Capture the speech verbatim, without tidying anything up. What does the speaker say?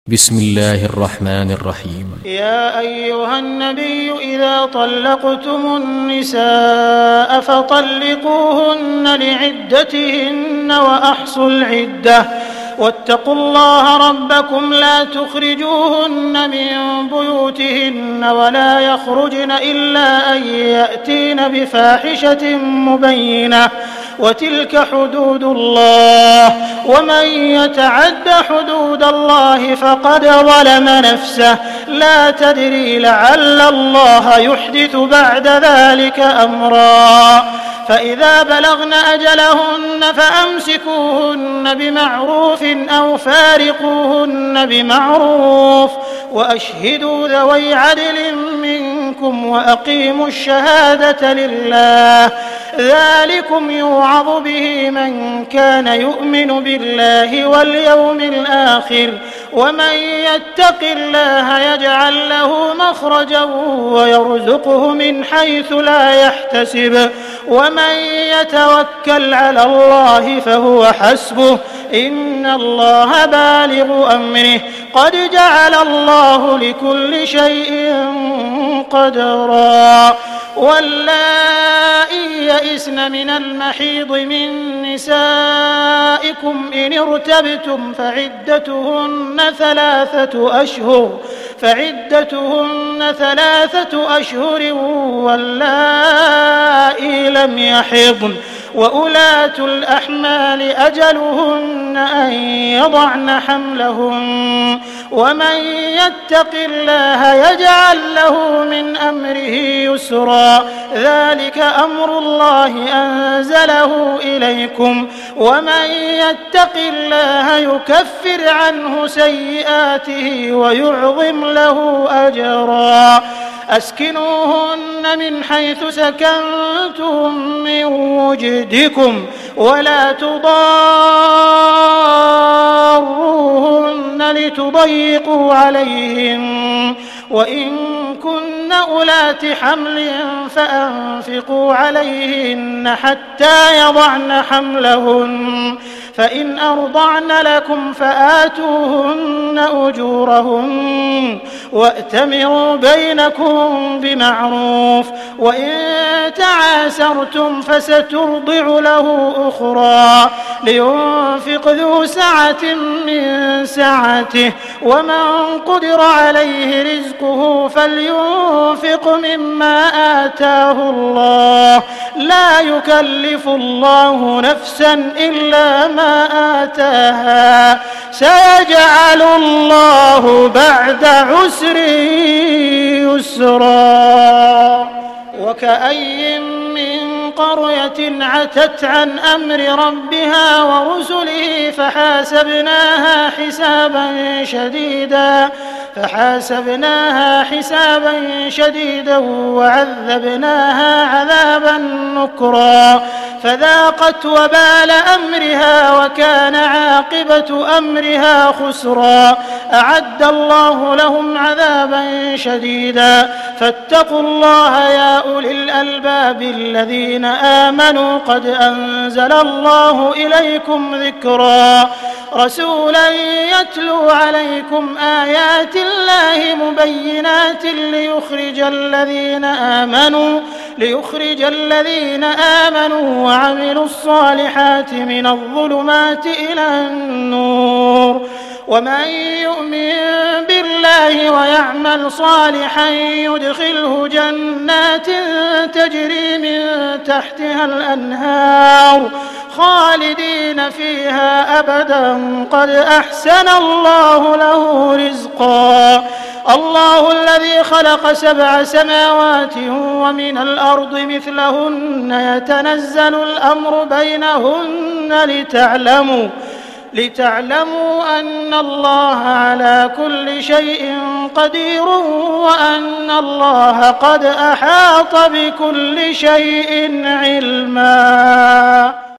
بسم الله الرحمن الرحيم. يا أيها النبي إذا طلقتم النساء فطلقوهن لعدتهن وأحصوا العدة واتقوا الله ربكم لا تخرجوهن من بيوتهن ولا يخرجن إلا أن يأتين بفاحشة مبينة وتلك حدود الله ومن يتعد حدود الله فقد ظلم نفسه لا تدري لعل الله يحدث بعد ذلك أمرا فإذا بلغن أجلهن فأمسكوهن بمعروف أو فارقوهن بمعروف وأشهدوا ذوي عدل منكم وأقيموا الشهادة لله ذلكم يوعظ به من كان يؤمن بالله واليوم الآخر ومن يتق الله يجعل له مخرجا ويرزقه من حيث لا يحتسب ومن يتوكل على الله فهو حسبه إن الله بالغ أمره قد جعل الله لكل شيء قدرا واللائي يئسن من المحيض من نسائكم إن ارتبتم فعدتهن ثلاثة أشهر فعدتهن ثلاثة أشهر واللائي لم يحضن وأولاة الأحمال أجلهن أن يضعن حملهن ومن يتق الله يجعل له من أمره يسرا ذلك أمر الله أنزله إليكم ومن يتق الله يكفر عنه سيئاته ويعظم له أجرا أسكنوهن من حيث سكنتم من وجدكم ولا تضاروهن لتضيقوا عليهم وإن كن أولات حمل فأنفقوا عليهن حتى يضعن حملهن فإن أرضعن لكم فآتوهن أجورهن وأتمروا بينكم بمعروف وإن تعاسرتم فسترضع له أخرى لينفق ذو سعة من سعته ومن قدر عليه رزقه فلينفق مما آتاه الله لا يكلف الله نفسا إلا ما آتاها سيجعل الله بعد عسر يسرا وكأي من قرية عتت عن أمر ربها ورسله فحاسبناها حسابا شديدا فحاسبناها حسابا شديدا وعذبناها عذابا نكرا فذاقت وبال أمرها وكان عاقبة أمرها خسرا أعد الله لهم عذابا شديدا فاتقوا الله يا أولي الألباب الذين آمنوا قد أنزل الله إليكم ذكرا رسولا يتلو عليكم آيات الله مبينات ليخرج الذين آمنوا ليخرج الذين آمنوا وعملوا الصالحات من الظلمات إلى النور ومن يؤمن بالله ويعمل صالحا يدخله جنات تجري من تحتها الأنهار خالدين فيها أبدا قد أحسن الله له رزقا الله الذي خلق سبع سماوات ومن الأرض مثلهن يتنزل الأمر بينهن لتعلموا لتعلموا أن الله على كل شيء قدير وأن الله قد أحاط بكل شيء علما.